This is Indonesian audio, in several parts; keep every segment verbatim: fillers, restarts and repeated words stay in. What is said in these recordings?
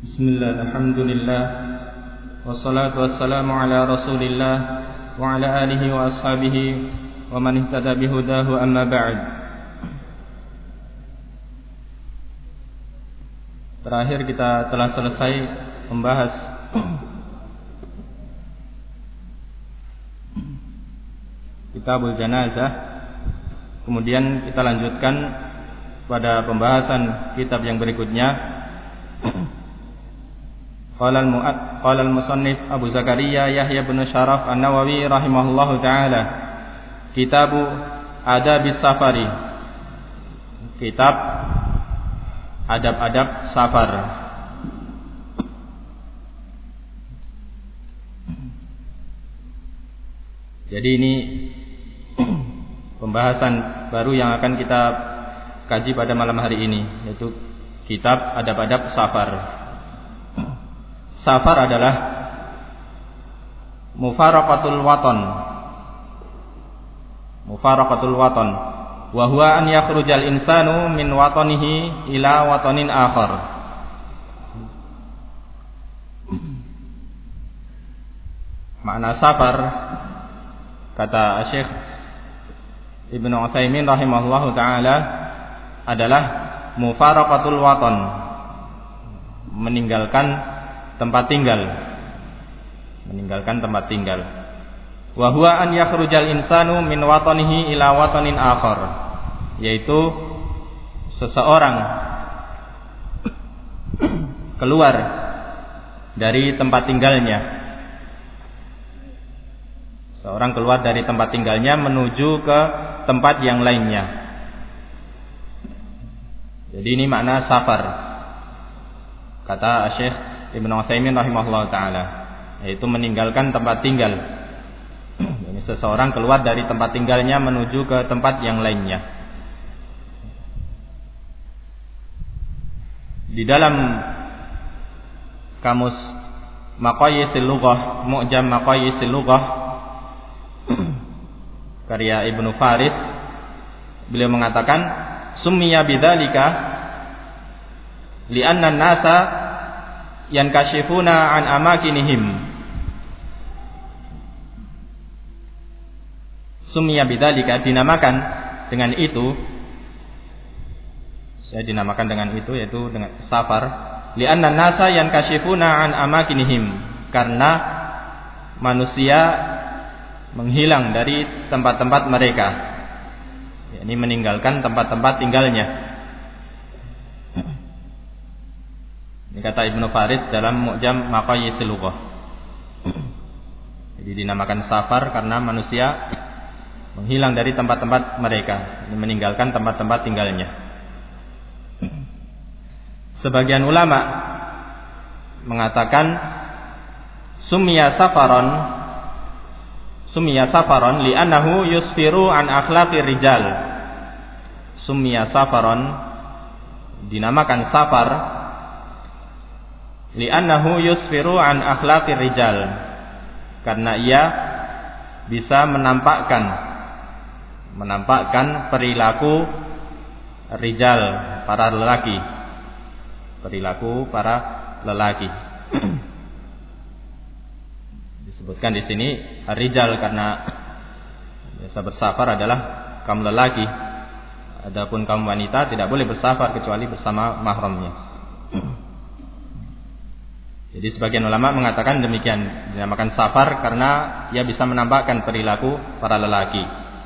Bismillah, alhamdulillah, wassalatu wassalamu ala rasulillah wa ala alihi wa ashabihi wa man ihtada bihudahu, amma ba'd. Terakhir kita telah selesai membahas Kitabul Janazah. Kemudian kita lanjutkan pada pembahasan kitab yang berikutnya. Qala al-mu'ad qala al-musannif Abu Zakaria Yahya bin Syaraf An-Nawawi rahimahullahu taala, Kitabu Adabis Safari, kitab adab-adab safar. Jadi ini pembahasan baru yang akan kita kaji pada malam hari ini, yaitu kitab adab-adab safar. Safar adalah mufaraqatul watan. Mufaraqatul watan wa huwa an yakhrujal insanu min watanihi ila watanin akhar. Makna safar, kata Syekh Ibnu Utsaimin rahimahullahu taala, adalah mufaraqatul watan, meninggalkan tempat tinggal, meninggalkan tempat tinggal. Wa huwa an yakhrujal insanu min watanihi ila watanin akhar, yaitu seseorang keluar dari tempat tinggalnya. Seorang keluar dari tempat tinggalnya menuju ke tempat yang lainnya. Jadi ini makna safar, kata Syekh Ibnu Utsaimin rahimahullah taala, yaitu meninggalkan tempat tinggal. Ini seseorang keluar dari tempat tinggalnya menuju ke tempat yang lainnya. Di dalam kamus Maqayisil Lughah, Mu'jam Maqayisil Lughah karya Ibnu Faris, beliau mengatakan summiya bidzalika li'anna an-nasa yankashifuna an amakinihim. Summiya bidzalika, dinamakan dengan itu, saya dinamakan dengan itu, yaitu dengan safar, li'anna an-nasa yankashifuna an amakinihim, karena manusia menghilang dari tempat-tempat mereka, yakni meninggalkan tempat-tempat tinggalnya. Ini kata Ibnu Faris dalam Mu'jam Maqayisil Lughah. Jadi dinamakan safar karena manusia menghilang dari tempat-tempat mereka, meninggalkan tempat-tempat tinggalnya. Sebagian ulama mengatakan summiya safaron, summiya safaron li'annahu yusfiru an akhlaqir rijal. Summiya safaron, dinamakan safar li'annahu yusfiru an akhlaqir rijal, karena ia bisa menampakkan menampakkan perilaku rijal, para lelaki, perilaku para lelaki. Disebutkan di sini rijal karena biasa bersafar adalah kaum lelaki. Adapun kaum wanita tidak boleh bersafar kecuali bersama mahramnya. Jadi sebagian ulama mengatakan demikian, dinamakan safar karena ia bisa menampakkan perilaku para lelaki.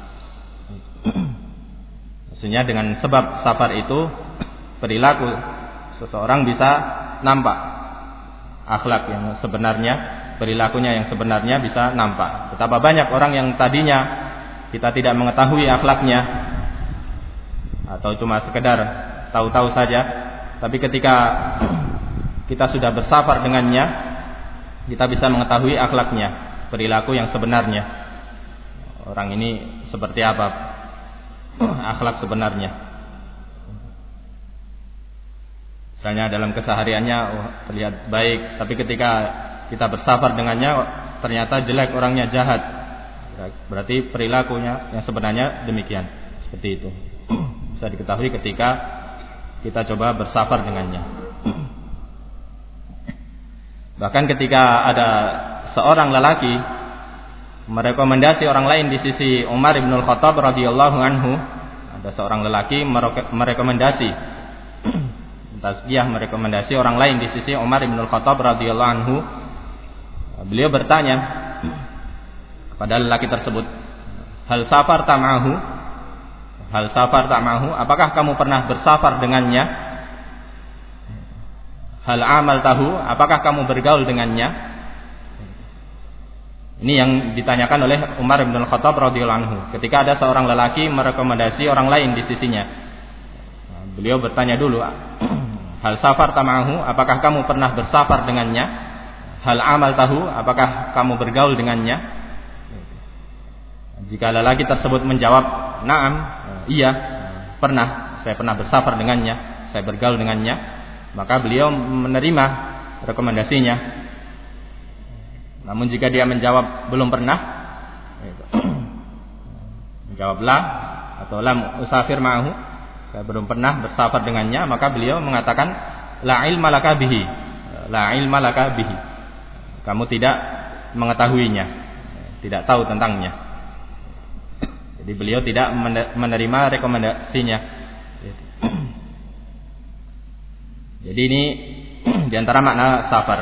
Maksudnya dengan sebab safar itu perilaku seseorang bisa nampak, akhlak yang sebenarnya, perilakunya yang sebenarnya bisa nampak. Betapa banyak orang yang tadinya kita tidak mengetahui akhlaknya, atau cuma sekedar tahu-tahu saja, tapi ketika kita sudah bersafar dengannya, kita bisa mengetahui akhlaknya, perilaku yang sebenarnya. Orang ini seperti apa akhlak sebenarnya. Misalnya dalam kesehariannya oh, terlihat baik, tapi ketika kita bersafar dengannya ternyata jelek, orangnya jahat, berarti perilakunya yang sebenarnya demikian. Seperti itu bisa diketahui ketika kita coba bersafar dengannya. Bahkan ketika ada seorang lelaki merekomendasi orang lain di sisi Umar bin Khattab radhiyallahu anhu, ada seorang lelaki merekomendasi tazkiyah merekomendasi orang lain di sisi Umar bin Khattab radhiyallahu anhu, beliau bertanya kepada lelaki tersebut, hal safar ta'mahu, hal safar ta'mahu, apakah kamu pernah bersafar dengannya? Hal amal tahu, apakah kamu bergaul dengannya? Ini yang ditanyakan oleh Umar bin Khattab radhiyallahu anhu ketika ada seorang lelaki merekomendasi orang lain di sisinya. Beliau bertanya dulu, hal safar ta'mahu, apakah kamu pernah bersafar dengannya? Hal amal tahu, apakah kamu bergaul dengannya? Jika lelaki tersebut menjawab, na'am, iya, pernah, saya pernah bersafar dengannya, saya bergaul dengannya, maka beliau menerima rekomendasinya. Namun jika dia menjawab belum pernah, menjawab la atau lam usafir ma'ahu, saya belum pernah bersafar dengannya, maka beliau mengatakan la ilma laka bihi, la ilma laka bihi, kamu tidak mengetahuinya, tidak tahu tentangnya. Jadi beliau tidak menerima rekomendasinya. Jadi ini diantara makna safar.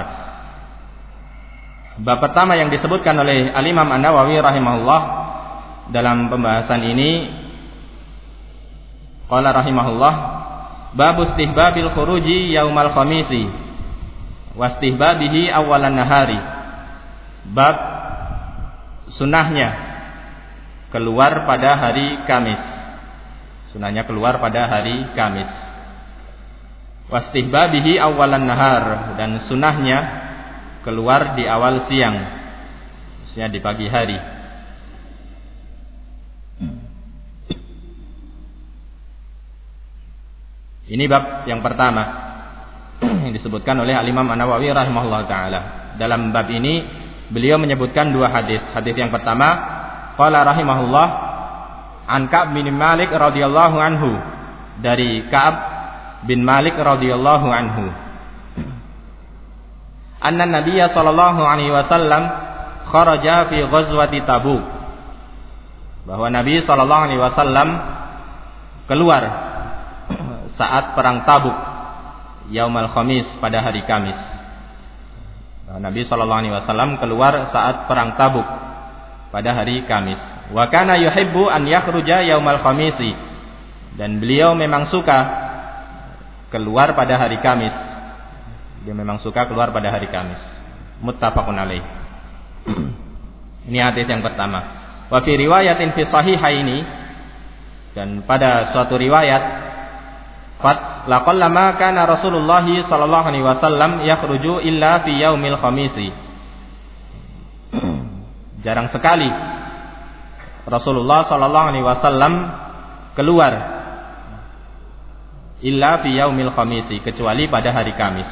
Bab pertama yang disebutkan oleh Al-Imam An-Nawawi rahimahullah dalam pembahasan ini, qala rahimahullah, bab istihbabil khuruji yaumal khamisi wa istihbabihi awalan nahari. Bab sunahnya keluar pada hari Kamis. Sunahnya keluar pada hari Kamis. Wastihbabihi awalan nahar, dan sunahnya keluar di awal siang, maksudnya di pagi hari. Ini bab yang pertama yang disebutkan oleh Al-Imam An-Nawawi rahimahullah taala. Dalam bab ini beliau menyebutkan dua hadis. Hadis yang pertama, qala rahimahullah, an Ka'ab bin Malik radhiyallahu anhu, dari Ka'ab bin Malik radhiyallahu anhu, anna Nabiyya sallallahu alaihi wasallam kharaja fi ghazwati Tabuk, bahwa Nabi sallallahu alaihi wasallam keluar saat perang Tabuk, yaumal khamis, pada hari Kamis. Nabi sallallahu alaihi wasallam keluar saat perang Tabuk pada hari Kamis. Wa kana yuhibbu an yakhruja yaumal khamisi, dan beliau memang suka keluar pada hari Kamis. Dia memang suka keluar pada hari Kamis. Muttafaqun alaih. Ini hadis yang pertama. Wa fi riwayatin fi sahihaini, dan pada suatu riwayat, fat laqallama kana Rasulullah sallallahu alaihi wasallam yakhruju illa fi yaumil khamisi. Jarang sekali Rasulullah sallallahu alaihi wasallam keluar illa fi yaumil khamisi, kecuali pada hari Kamis.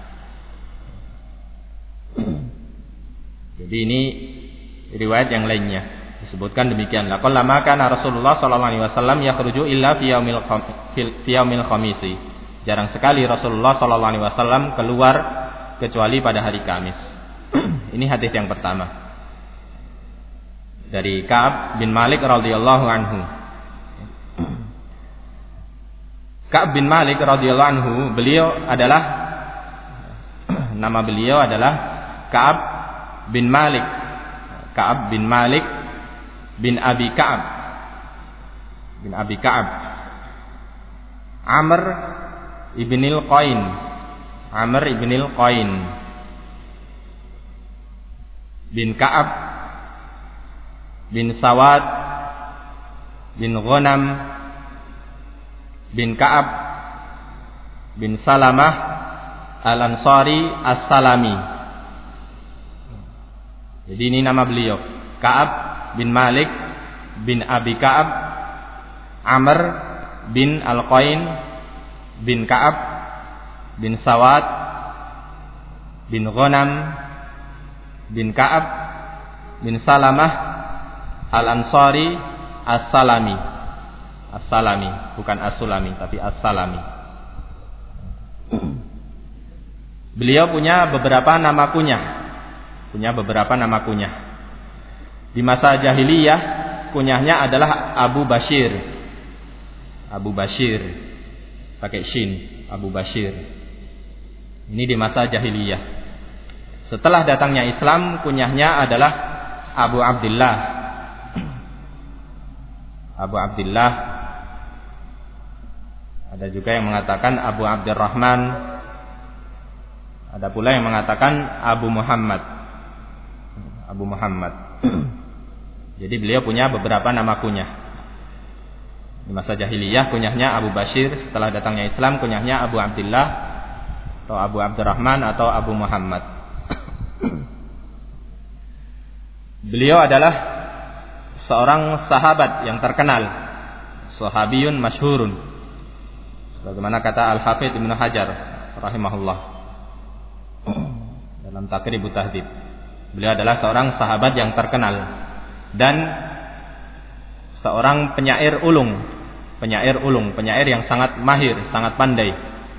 Jadi ini riwayat yang lainnya disebutkan demikian. Laqad lama kana Rasulullah sallallahu alaihi wasallam yakhruju illa fi yaumil fi yaumil khamisi. Jarang sekali Rasulullah sallallahu alaihi wasallam keluar kecuali pada hari Kamis. Ini hadis yang pertama dari Ka'ab bin Malik radhiyallahu anhu. Ka'ab bin Malik radhiyallahu anhu, beliau adalah nama beliau adalah Ka'ab bin Malik. Ka'ab bin Malik bin Abi Ka'ab bin Abi Ka'ab Amr ibnil Qain, Amr ibnil Qain bin Ka'ab bin Sawad bin Ghanam bin Ka'ab bin Salamah Al-Ansari As-Salami. Jadi ini nama beliau, Ka'ab bin Malik bin Abi Ka'ab Amr bin Al-Qain bin Ka'ab bin Sawad bin Ghanam bin Ka'ab bin Salamah Al-Ansari As-Salami. As-Salami, bukan As-Sulami, tapi As-Salami. beliau punya beberapa nama kunyah. Punya beberapa nama kunyah. Di masa jahiliyah kunyahnya adalah Abu Bashir. Abu Bashir pakai shin, Abu Bashir. Ini di masa jahiliyah. Setelah datangnya Islam, kunyahnya adalah Abu Abdullah. Abu Abdullah. Ada juga yang mengatakan Abu Abdurrahman. Ada pula yang mengatakan Abu Muhammad. Abu Muhammad. Jadi beliau punya beberapa nama kunyah. Di masa jahiliyah kunyahnya Abu Bashir, setelah datangnya Islam kunyahnya Abu Abdullah atau Abu Abdurrahman atau Abu Muhammad. Beliau adalah seorang sahabat yang terkenal, sahabiyun masyhurun. Bagaimana kata Al-Hafidz Ibnu Hajar rahimahullah dalam Taqribut Tahdhib. Beliau adalah seorang sahabat yang terkenal dan seorang penyair ulung, penyair ulung, penyair yang sangat mahir, sangat pandai.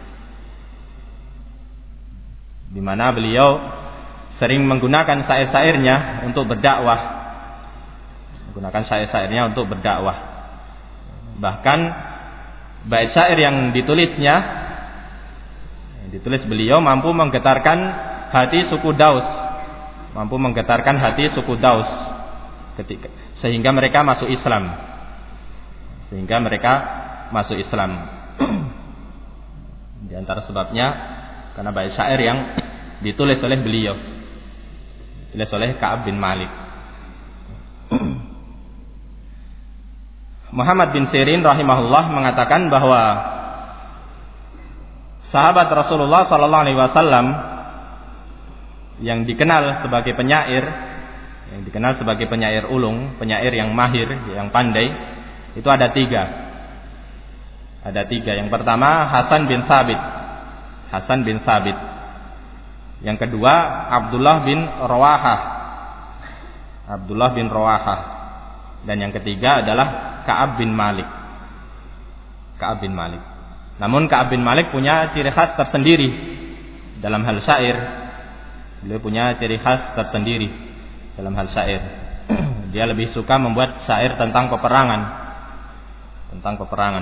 Di mana beliau sering menggunakan syair-syairnya untuk berdakwah. Menggunakan syair-syairnya untuk berdakwah. Bahkan bait syair yang ditulisnya, yang ditulis beliau mampu menggetarkan hati suku Daus, mampu menggetarkan hati suku Daus ketika sehingga mereka masuk Islam. Sehingga mereka masuk Islam. Di antara sebabnya karena bait syair yang ditulis oleh beliau, ditulis oleh Ka'ab bin Malik. Muhammad bin Sirin rahimahullah mengatakan bahwa sahabat Rasulullah sallallahu alaihi wasallam yang dikenal sebagai penyair, yang dikenal sebagai penyair ulung, penyair yang mahir, yang pandai, itu ada tiga. Ada tiga. Yang pertama Hasan bin Thabit, Hasan bin Thabit. Yang kedua Abdullah bin Rawahah, Abdullah bin Rawahah. Dan yang ketiga adalah Ka'ab bin Malik, Ka'ab bin Malik. Namun Ka'ab bin Malik punya ciri khas tersendiri dalam hal syair. Beliau punya ciri khas tersendiri dalam hal syair. Dia lebih suka membuat syair tentang peperangan, tentang peperangan.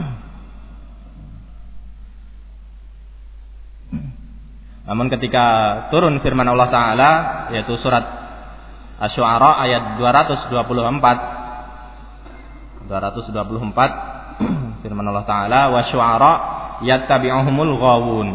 Namun ketika turun firman Allah Ta'ala, yaitu surat Asy-Syu'ara ayat dua ratus dua puluh empat, dua ratus dua puluh empat, firman Allah Ta'ala, "Wasyu'ara yattabi'uhumul ghawun."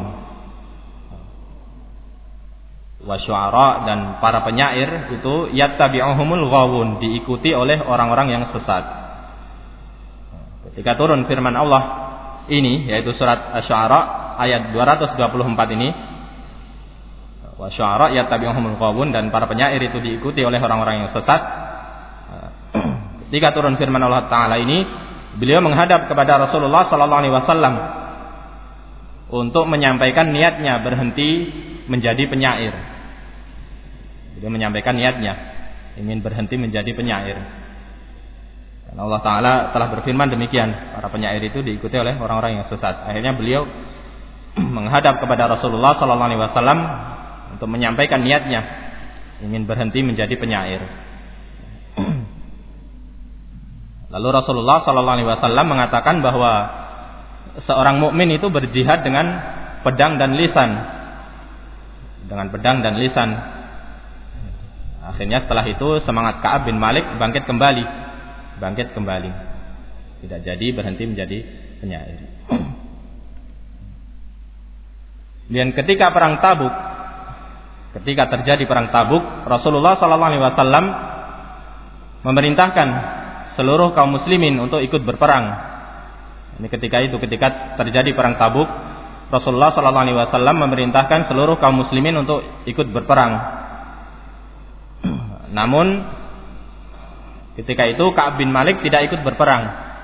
Wasyu'ara dan para penyair itu yattabi'uhumul ghawun, diikuti oleh orang-orang yang sesat. Ketika turun firman Allah ini, yaitu surat Asy-Syu'ara ayat dua ratus dua puluh empat ini, wa syu'ara yattabi'uhumul ghawun, dan para penyair itu diikuti oleh orang-orang yang sesat. Ketika turun firman Allah Ta'ala ini, beliau menghadap kepada Rasulullah sallallahu alaihi wasallam untuk menyampaikan niatnya berhenti menjadi penyair. Beliau menyampaikan niatnya ingin berhenti menjadi penyair. Dan Allah Ta'ala telah berfirman demikian, para penyair itu diikuti oleh orang-orang yang sesat. Akhirnya beliau menghadap kepada Rasulullah sallallahu alaihi wasallam untuk menyampaikan niatnya ingin berhenti menjadi penyair. Lalu Rasulullah sallallahu alaihi wasallam mengatakan bahwa seorang mukmin itu berjihad dengan pedang dan lisan, dengan pedang dan lisan. Akhirnya setelah itu semangat Ka'ab bin Malik bangkit kembali, bangkit kembali, tidak jadi berhenti menjadi penyair. Dan ketika perang Tabuk, ketika terjadi perang Tabuk, Rasulullah sallallahu alaihi wasallam memerintahkan seluruh kaum muslimin untuk ikut berperang. Ini ketika itu, ketika terjadi perang Tabuk, Rasulullah sallallahu alaihi wasallam memerintahkan seluruh kaum muslimin untuk ikut berperang. Namun ketika itu Ka'ab bin Malik tidak ikut berperang.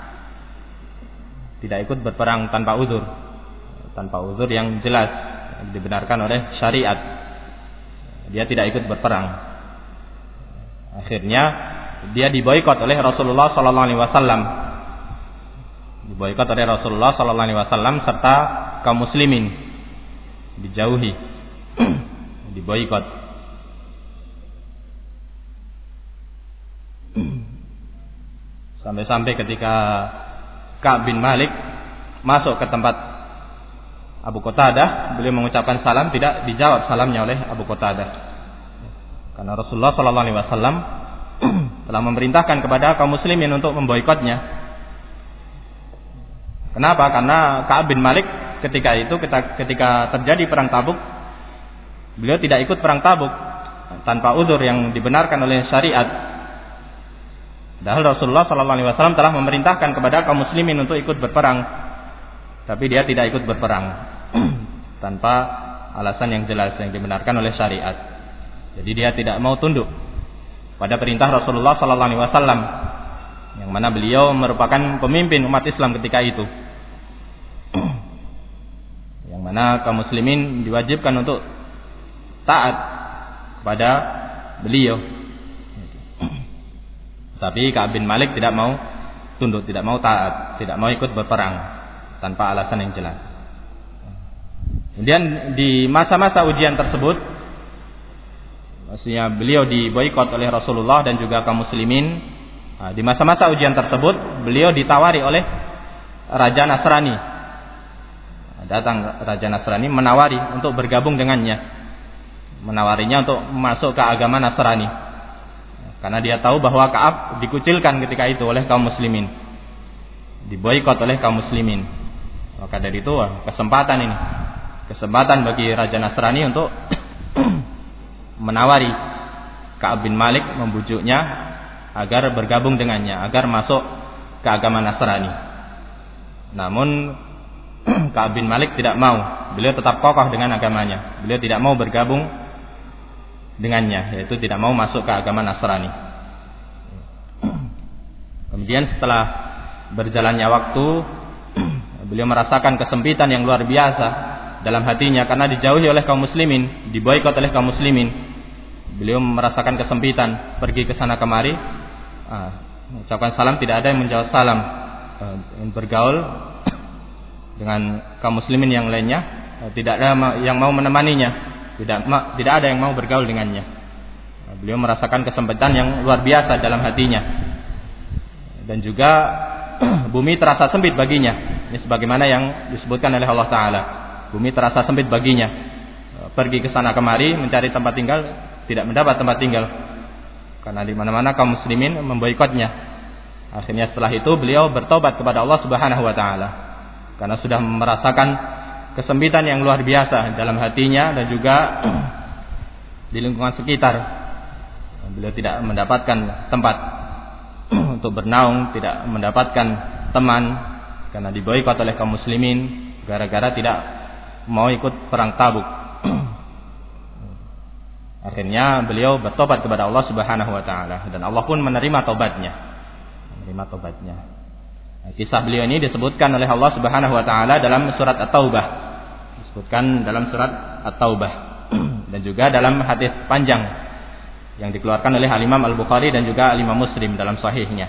Tidak ikut berperang tanpa uzur. Tanpa uzur yang jelas, dibenarkan oleh syariat. Dia tidak ikut berperang. Akhirnya dia diboikot oleh Rasulullah sallallahu alaihi wasallam. Diboikot oleh Rasulullah sallallahu alaihi wasallam serta kaum muslimin, dijauhi diboikot. Sampai-sampai ketika Ka'ab bin Malik masuk ke tempat Abu Qatadah, beliau mengucapkan salam, tidak dijawab salamnya oleh Abu Qatadah. Karena Rasulullah sallallahu alaihi wasallam telah memerintahkan kepada kaum muslimin untuk memboikotnya. Kenapa? Karena Ka'ab bin Malik ketika itu ketika, ketika terjadi perang Tabuk, beliau tidak ikut perang Tabuk tanpa udzur yang dibenarkan oleh syariat. Padahal Rasulullah sallallahu alaihi wasallam telah memerintahkan kepada kaum muslimin untuk ikut berperang, tapi dia tidak ikut berperang tanpa alasan yang jelas yang dibenarkan oleh syariat. Jadi dia tidak mau tunduk pada perintah Rasulullah sallallahu alaihi wasallam, yang mana beliau merupakan pemimpin umat Islam ketika itu. Yang mana kaum muslimin diwajibkan untuk taat kepada beliau. Tapi Ka'ab bin Malik tidak mau tunduk, tidak mau taat, tidak mau ikut berperang tanpa alasan yang jelas. Kemudian di masa-masa ujian tersebut, maksudnya beliau diboikot oleh Rasulullah dan juga kaum muslimin. Nah, di masa-masa ujian tersebut, beliau ditawari oleh Raja Nasrani. Datang Raja Nasrani menawari untuk bergabung dengannya, menawarinya untuk masuk ke agama Nasrani. Karena dia tahu bahwa Ka'ab dikucilkan ketika itu oleh kaum muslimin, diboikot oleh kaum muslimin. Maka dari itu kesempatan ini, kesempatan bagi Raja Nasrani untuk menawari Ka'ab bin Malik, membujuknya agar bergabung dengannya, agar masuk ke agama Nasrani. Namun Ka'ab bin Malik tidak mau. Beliau tetap kokoh dengan agamanya. Beliau tidak mau bergabung dengannya, yaitu tidak mau masuk ke agama Nasrani. Kemudian setelah berjalannya waktu, beliau merasakan kesempitan yang luar biasa dalam hatinya karena dijauhi oleh kaum muslimin, diboikot oleh kaum muslimin. Beliau merasakan kesempitan, pergi ke sana kemari, ah, ucapkan salam, tidak ada yang menjawab salam, ah, bergaul dengan kaum muslimin yang lainnya, ah, tidak ada yang mau menemaninya. Tidak, tidak ada yang mau bergaul dengannya. Beliau merasakan kesempitan yang luar biasa dalam hatinya. Dan juga bumi terasa sempit baginya. Ini sebagaimana yang disebutkan oleh Allah Ta'ala. Bumi terasa sempit baginya. Pergi ke sana kemari mencari tempat tinggal, tidak mendapat tempat tinggal. Karena di mana-mana kaum muslimin memboikotnya. Akhirnya setelah itu beliau bertobat kepada Allah Subhanahu wa Ta'ala. Karena sudah merasakan kesempitan yang luar biasa dalam hatinya dan juga di lingkungan sekitar. Beliau tidak mendapatkan tempat untuk bernaung, tidak mendapatkan teman karena diboikot oleh kaum muslimin gara-gara tidak mau ikut perang Tabuk. Akhirnya beliau bertobat kepada Allah Subhanahu wa Ta'ala dan Allah pun menerima tobatnya. Menerima tobatnya. Kisah beliau ini disebutkan oleh Allah Subhanahu wa Ta'ala dalam surat At-Taubah. Disebutkan dalam surat At-Taubah dan juga dalam hadis panjang yang dikeluarkan oleh Al-Imam Al-Bukhari dan juga Al-Imam Muslim dalam sahihnya.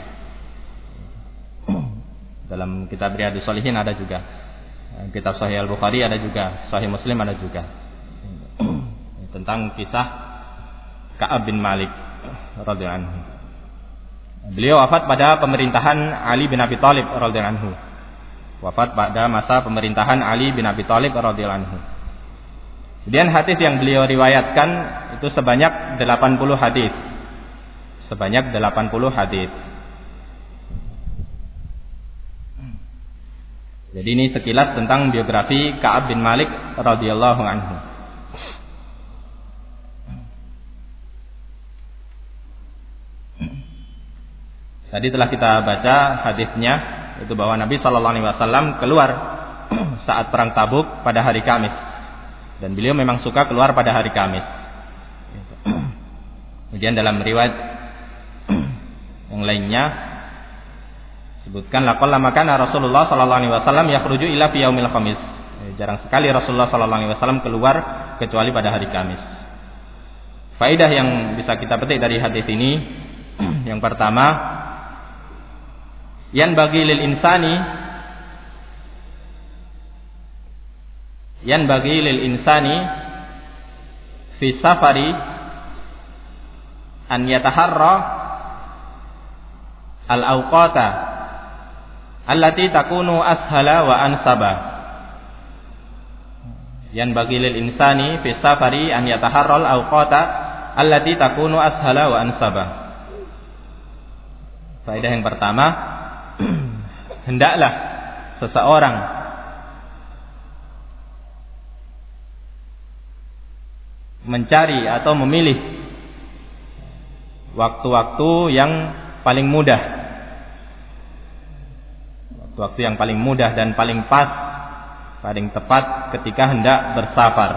Dalam kitab Riyadhus Shalihin ada juga, kitab Sahih Al-Bukhari ada juga, Sahih Muslim ada juga, tentang kisah Ka'ab bin Malik radhiyallahu anhu. Beliau wafat pada pemerintahan Ali bin Abi Thalib radhiyallahu anhu. Wafat pada masa pemerintahan Ali bin Abi Thalib radhiyallahu anhu. Kemudian hadis yang beliau riwayatkan itu sebanyak delapan puluh hadis. Sebanyak delapan puluh hadis. Jadi ini sekilas tentang biografi Ka'ab bin Malik radhiyallahu anhu. Tadi telah kita baca hadisnya, itu bahwa Nabi Shallallahu Alaihi Wasallam keluar saat perang Tabuk pada hari Kamis, dan beliau memang suka keluar pada hari Kamis. Kemudian dalam riwayat yang lainnya sebutkan laqalla makana Rasulullah Shallallahu Alaihi Wasallam yakhruju ila fi yaumil khamis. Jarang sekali Rasulullah Shallallahu Alaihi Wasallam keluar kecuali pada hari Kamis. Faedah yang bisa kita petik dari hadis ini, yang pertama, yan bagi lil insani yan bagi lil insani fi safari an yataharra al-awqata allati takunu ashala wa ansaba. Yan bagi lil insani fi safari an yataharra al-awqata allati takunu ashala wa ansaba. Faedah yang pertama, hendaklah seseorang mencari atau memilih waktu-waktu yang paling mudah, waktu-waktu yang paling mudah dan paling pas, paling tepat ketika hendak bersafar.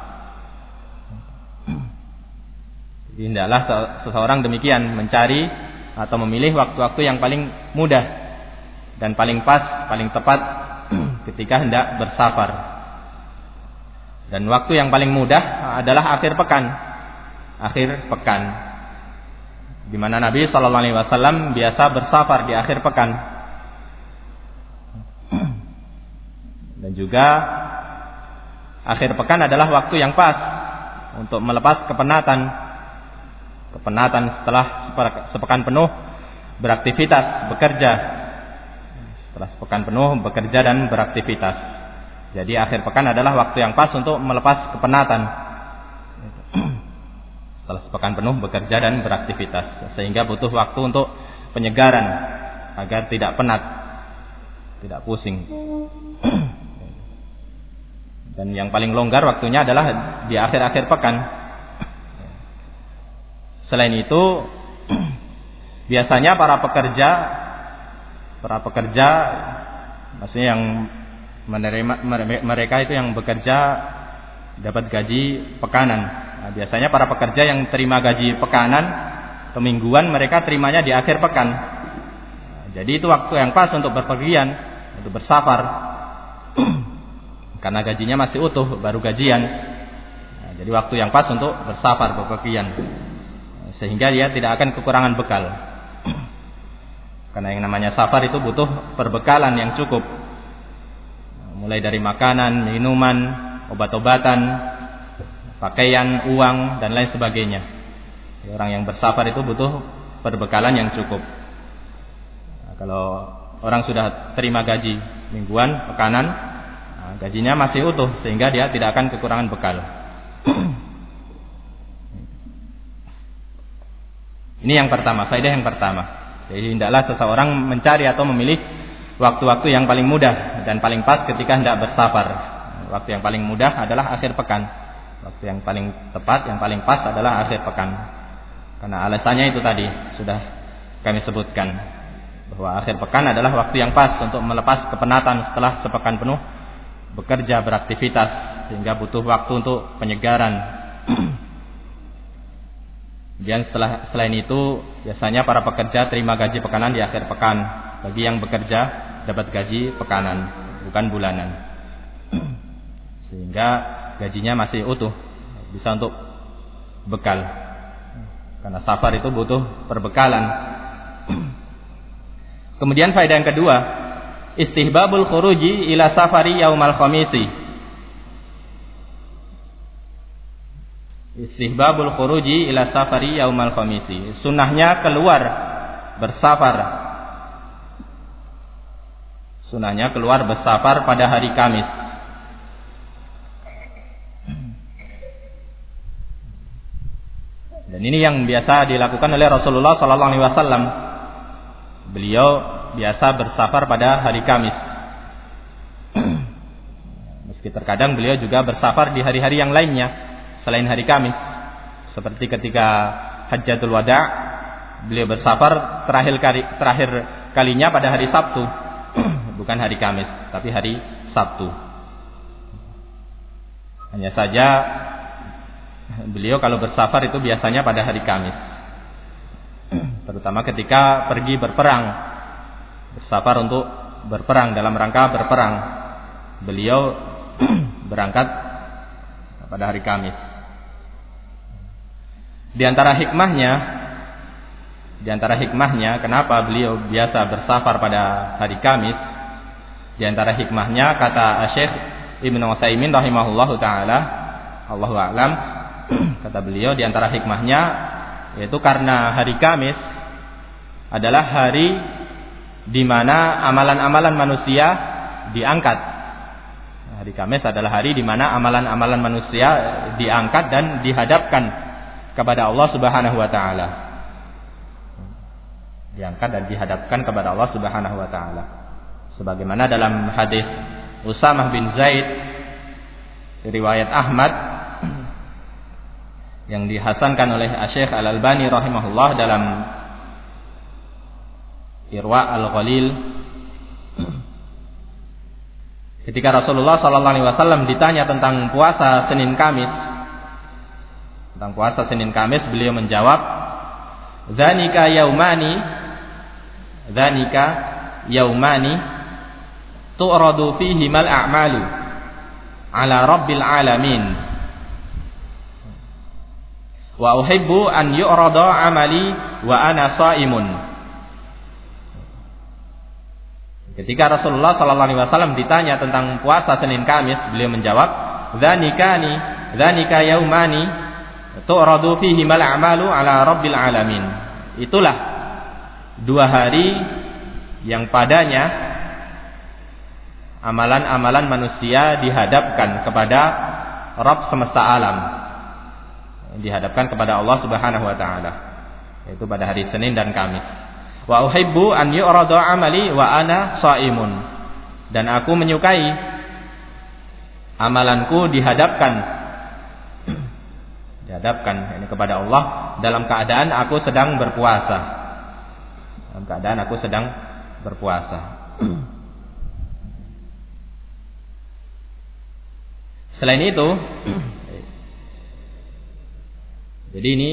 Jadi hendaklah seseorang demikian, mencari atau memilih waktu-waktu yang paling mudah dan paling pas, paling tepat ketika hendak bersafar. Dan waktu yang paling mudah adalah akhir pekan, akhir pekan, di mana Nabi Shallallahu Alaihi Wasallam biasa bersafar di akhir pekan. Dan juga akhir pekan adalah waktu yang pas untuk melepas kepenatan, kepenatan setelah sepekan penuh beraktivitas, bekerja, setelah sepekan penuh bekerja dan beraktivitas. Jadi akhir pekan adalah waktu yang pas untuk melepas kepenatan setelah sepekan penuh bekerja dan beraktivitas, sehingga butuh waktu untuk penyegaran agar tidak penat, tidak pusing. Dan yang paling longgar waktunya adalah di akhir-akhir pekan. Selain itu, biasanya para pekerja, para pekerja, maksudnya yang menerima, mereka itu yang bekerja dapat gaji pekanan. Nah, biasanya para pekerja yang terima gaji pekanan atau mingguan, mereka terimanya di akhir pekan. Nah, jadi itu waktu yang pas untuk berpergian, untuk bersafar. Karena gajinya masih utuh, baru gajian. Nah, jadi waktu yang pas untuk bersafar, berpergian. Sehingga dia tidak akan kekurangan bekal. Karena yang namanya safar itu butuh perbekalan yang cukup. Mulai dari makanan, minuman, obat-obatan, pakaian, uang, dan lain sebagainya. Orang yang bersafar itu butuh perbekalan yang cukup. Nah, kalau orang sudah terima gaji mingguan, pekanan, nah, gajinya masih utuh, sehingga dia tidak akan kekurangan bekal. Ini yang pertama, faedah yang pertama. Jadi hendaklah seseorang mencari atau memilih waktu-waktu yang paling mudah dan paling pas ketika hendak bersafar. Waktu yang paling mudah adalah akhir pekan. Waktu yang paling tepat, yang paling pas adalah akhir pekan. Karena alasannya itu tadi sudah kami sebutkan, bahwa akhir pekan adalah waktu yang pas untuk melepas kepenatan setelah sepekan penuh bekerja, beraktivitas, sehingga butuh waktu untuk penyegaran. Dan setelah selain itu, biasanya para pekerja terima gaji pekanan di akhir pekan. Bagi yang bekerja dapat gaji pekanan, bukan bulanan, sehingga gajinya masih utuh, bisa untuk bekal. Karena safar itu butuh perbekalan. Kemudian faedah yang kedua, istihbabul khuruji ila safari yaumal khamisi. Istihbabul khuruji ila safari yaumal khamisi. Sunnahnya keluar bersafar. Sunnahnya keluar bersafar pada hari Kamis. Dan ini yang biasa dilakukan oleh Rasulullah Sallallahu Alaihi Wasallam. Beliau biasa bersafar pada hari Kamis. Meski terkadang beliau juga bersafar di hari-hari yang lainnya selain hari Kamis. Seperti ketika Hajjatul Wada, beliau bersafar terakhir kali, terakhir kalinya pada hari Sabtu. Bukan hari Kamis, tapi hari Sabtu. Hanya saja beliau kalau bersafar itu biasanya pada hari Kamis, terutama ketika pergi berperang, bersafar untuk berperang, dalam rangka berperang, beliau berangkat pada hari Kamis. Di antara hikmahnya, di antara hikmahnya kenapa beliau biasa bersafar pada hari Kamis, di antara hikmahnya kata Syekh Ibnu Utsaimin rahimahullahu taala, Allahu a'lam, Kata beliau di antara hikmahnya yaitu karena hari Kamis adalah hari di mana amalan-amalan manusia diangkat. Hari Kamis adalah hari di mana amalan-amalan manusia diangkat dan dihadapkan kepada Allah Subhanahu wa taala. Diangkat dan dihadapkan kepada Allah Subhanahu wa taala. Sebagaimana dalam hadis Usamah bin Zaid riwayat Ahmad yang dihasankan oleh Syekh Al-Albani rahimahullah dalam Irwa Al-Ghalil, ketika Rasulullah sallallahu alaihi wasallam ditanya tentang puasa Senin Kamis, tentang puasa Senin Kamis, beliau menjawab, "Dzanika yaumani, dzanika yaumani tu'radu fihi mal a'malu ala rabbil alamin. Wa uhibbu an yu'rada amali wa ana shaimun." Ketika Rasulullah sallallahu alaihi wasallam ditanya tentang puasa Senin Kamis, beliau menjawab, "Dzanikani, dzanika yaumani tu'radu fihi mal a'malu ala rabbil alamin." Itulah dua hari yang padanya amalan-amalan manusia dihadapkan kepada Rabb semesta alam, dihadapkan kepada Allah Subhanahu wa taala, yaitu pada hari Senin dan Kamis. Wa uhibbu an yu'rada amali wa ana shaimun, dan aku menyukai amalanku dihadapkan dihadapkan ini kepada Allah dalam keadaan aku sedang berpuasa. Dalam keadaan aku sedang berpuasa. Selain itu, jadi ini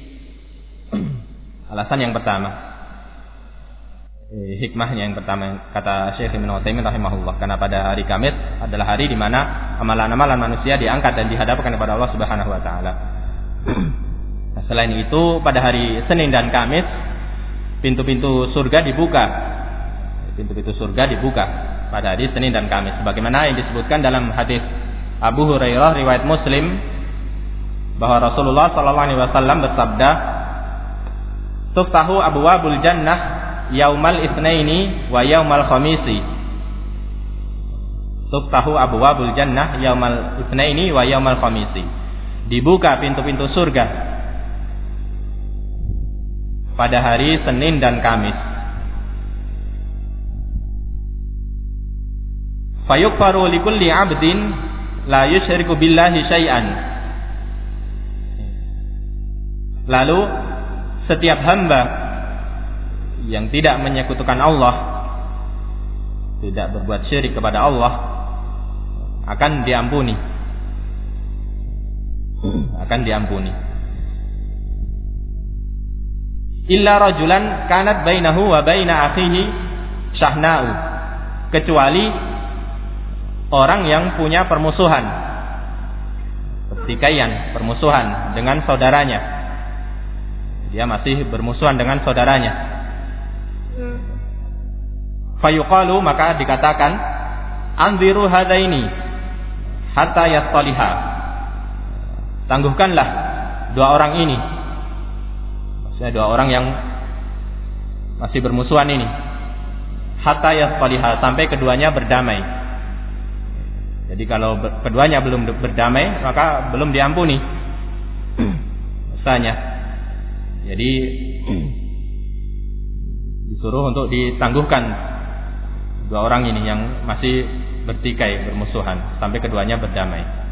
alasan yang pertama, hikmahnya yang pertama, kata Syekh Ibnu Utsaimin rahimahullah, karena pada hari Kamis adalah hari di mana amalan-amalan manusia diangkat dan dihadapkan kepada Allah Subhanahu wa taala. Nah, selain itu pada hari Senin dan Kamis pintu-pintu surga dibuka. Pintu-pintu surga dibuka pada hari Senin dan Kamis, sebagaimana yang disebutkan dalam hadis Abu Hurairah riwayat Muslim bahwa Rasulullah sallallahu alaihi wasallam bersabda, "Tuftahu abwabul jannah yaumal itsnaini wa yaumal khamisi." Tuftahu abwabul jannah yaumal itsnaini wa yaumal khamisi. Dibuka pintu-pintu surga pada hari Senin dan Kamis. Fayughfaru likulli 'abdin la yusyriku billahi syai'an. Lalu setiap hamba yang tidak menyekutukan Allah, tidak berbuat syirik kepada Allah, akan diampuni. Akan diampuni. Illa rajulan kanat bainahu wa baina akhihi syahna'u, kecuali orang yang punya permusuhan, pertikaian, permusuhan dengan saudaranya. Dia masih bermusuhan dengan saudaranya. Fayuqalu, maka dikatakan, anziru hadaini hatta yastaliha. Tangguhkanlah dua orang ini, maksudnya dua orang yang masih bermusuhan ini, hatta yastaliha, sampai keduanya berdamai. Jadi kalau keduanya belum berdamai, maka belum diampuni dosanya. Jadi disuruh untuk ditangguhkan dua orang ini yang masih bertikai, bermusuhan, sampai keduanya berdamai.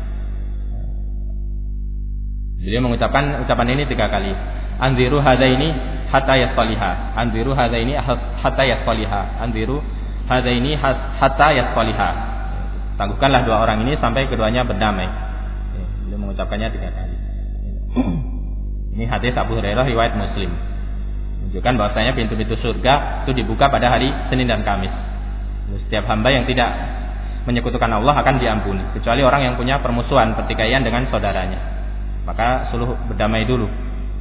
Jadi mengucapkan ucapan ini tiga kali. Anziru hadaini hatta yasaliha. Anziru hadaini hatta yasaliha. Anziru hadaini hatta yasaliha. Tangguhkanlah dua orang ini sampai keduanya berdamai. Beliau mengucapkannya tiga kali. Ini hadis Abu Hurairah riwayat Muslim. Menunjukkan bahwasanya pintu-pintu surga itu dibuka pada hari Senin dan Kamis. Setiap hamba yang tidak menyekutukan Allah akan diampuni, kecuali orang yang punya permusuhan, pertikaian dengan saudaranya. Maka suruh berdamai dulu.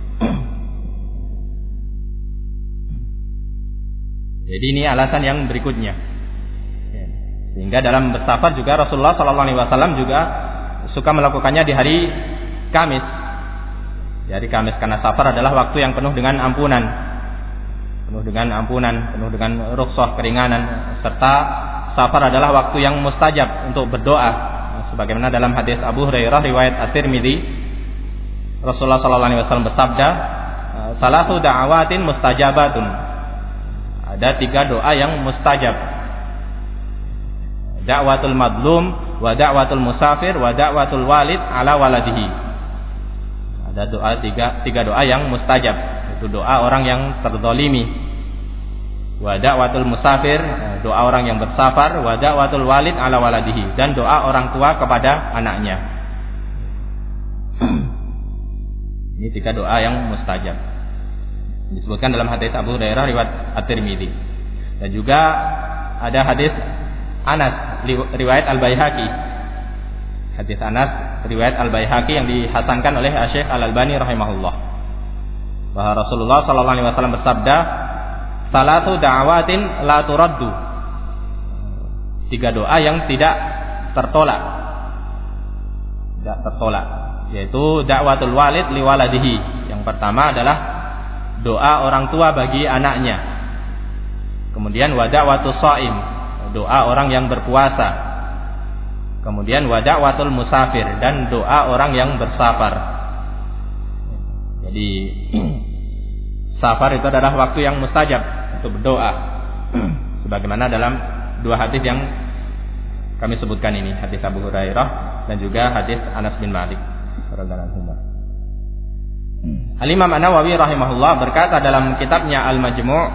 Jadi ini alasan yang berikutnya. Sehingga dalam bersafar juga Rasulullah sallallahu alaihi wasallam juga suka melakukannya di hari Kamis, Di hari Kamis, karena safar adalah waktu yang penuh dengan ampunan, penuh dengan ampunan, penuh dengan rukhsah, keringanan, serta safar adalah waktu yang mustajab untuk berdoa. Sebagaimana dalam hadis Abu Hurairah riwayat At-Tirmidzi, Rasulullah sallallahu alaihi wasallam bersabda, "Salatu da'awatin mustajabatun." Ada tiga doa yang mustajab. Da'watul madlum, wa da'watul musafir, wa da'watul walid ala waladihi. Ada doa tiga tiga doa yang mustajab. Itu doa orang yang terzalimi. Wa da'watul musafir, doa orang yang bersafar, wa da'watul walid ala waladihi, dan doa orang tua kepada anaknya. Ini tiga doa yang mustajab. Disebutkan dalam hadis Abu Hurairah riwayat At-Tirmidzi. Dan juga ada hadis Anas riwayat Al-Baihaqi. Hadis Anas riwayat Al-Baihaqi yang dihasankan oleh Syekh Al-Albani rahimahullah. Bahwa Rasulullah sallallahu alaihi wasallam bersabda, "Salatu da'awatin la turaddu." Tiga doa yang tidak tertolak. Tidak tertolak, yaitu da'watul walid liwaladihi. Yang pertama adalah doa orang tua bagi anaknya. Kemudian wa da'watus shaim, doa orang yang berpuasa. Kemudian wa da'watul musafir, dan doa orang yang bersafar. Jadi safar itu adalah waktu yang mustajab untuk berdoa. Sebagaimana dalam dua hadis yang kami sebutkan ini, hadis Abu Hurairah dan juga hadis Anas bin Malik radhiyallahu anhu. Al-Imam An-Nawawi rahimahullah berkata dalam kitabnya Al-Majmu',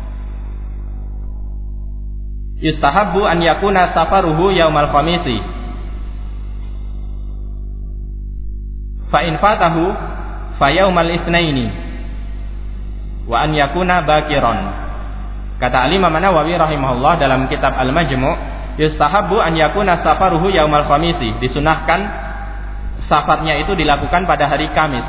yustahabbu an yakuna safaruhu yaumal khamisi, fa in fatahu fa yaumal itsnaini, wa an yakuna bakiran. Kata Al-Imam An-Nawawi rahimahullah dalam kitab Al-Majmu', yustahabbu an yakuna safaruhu yaumal khamisi, disunahkan safarnya itu dilakukan pada hari Kamis.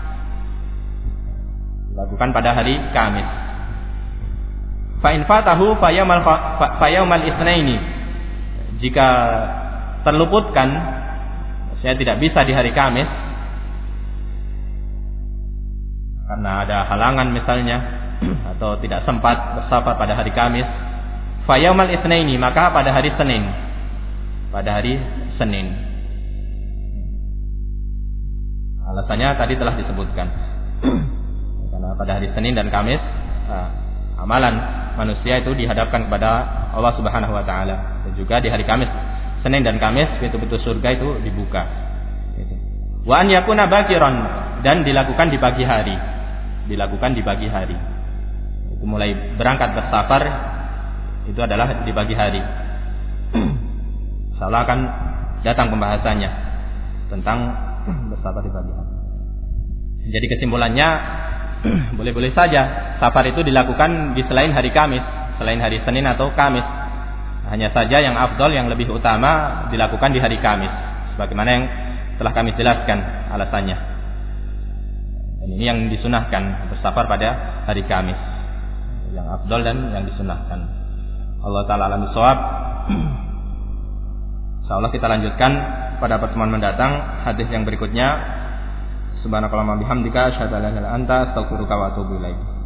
Dilakukan pada hari Kamis. Fa in fatahu fa yaumal fa yaumal itsnaini. Jika terluputkan, saya tidak bisa di hari Kamis karena ada halangan misalnya, atau tidak sempat bersafar pada hari Kamis, fa yaumal itsnaini, maka pada hari Senin. Pada hari Senin. Alasannya tadi telah disebutkan. Karena pada hari Senin dan Kamis, nah, amalan manusia itu dihadapkan kepada Allah Subhanahu wa taala. Dan juga di hari Kamis, Senin dan Kamis, pintu-pintu surga itu dibuka. Wa an yakuna bakiran, dan dilakukan di pagi hari. Dilakukan di pagi hari. Itu mulai berangkat bersafar itu adalah di pagi hari. Insyaallah akan datang pembahasannya tentang bersafar di pagi hari. Jadi kesimpulannya, boleh-boleh saja safar itu dilakukan di selain hari Kamis, selain hari Senin atau Kamis. Hanya saja yang afdal, yang lebih utama dilakukan di hari Kamis, sebagaimana yang telah kami jelaskan alasannya. Dan ini yang disunahkan, bersafar pada hari Kamis, yang afdal dan yang disunahkan. Allah Ta'ala alam bisawab. Insyaallah kita lanjutkan pada pertemuan mendatang hadis yang berikutnya. Subhanakallahumma bihamdika asyhadu an la ilaha illa anta astaghfiruka wa atubu ilaik.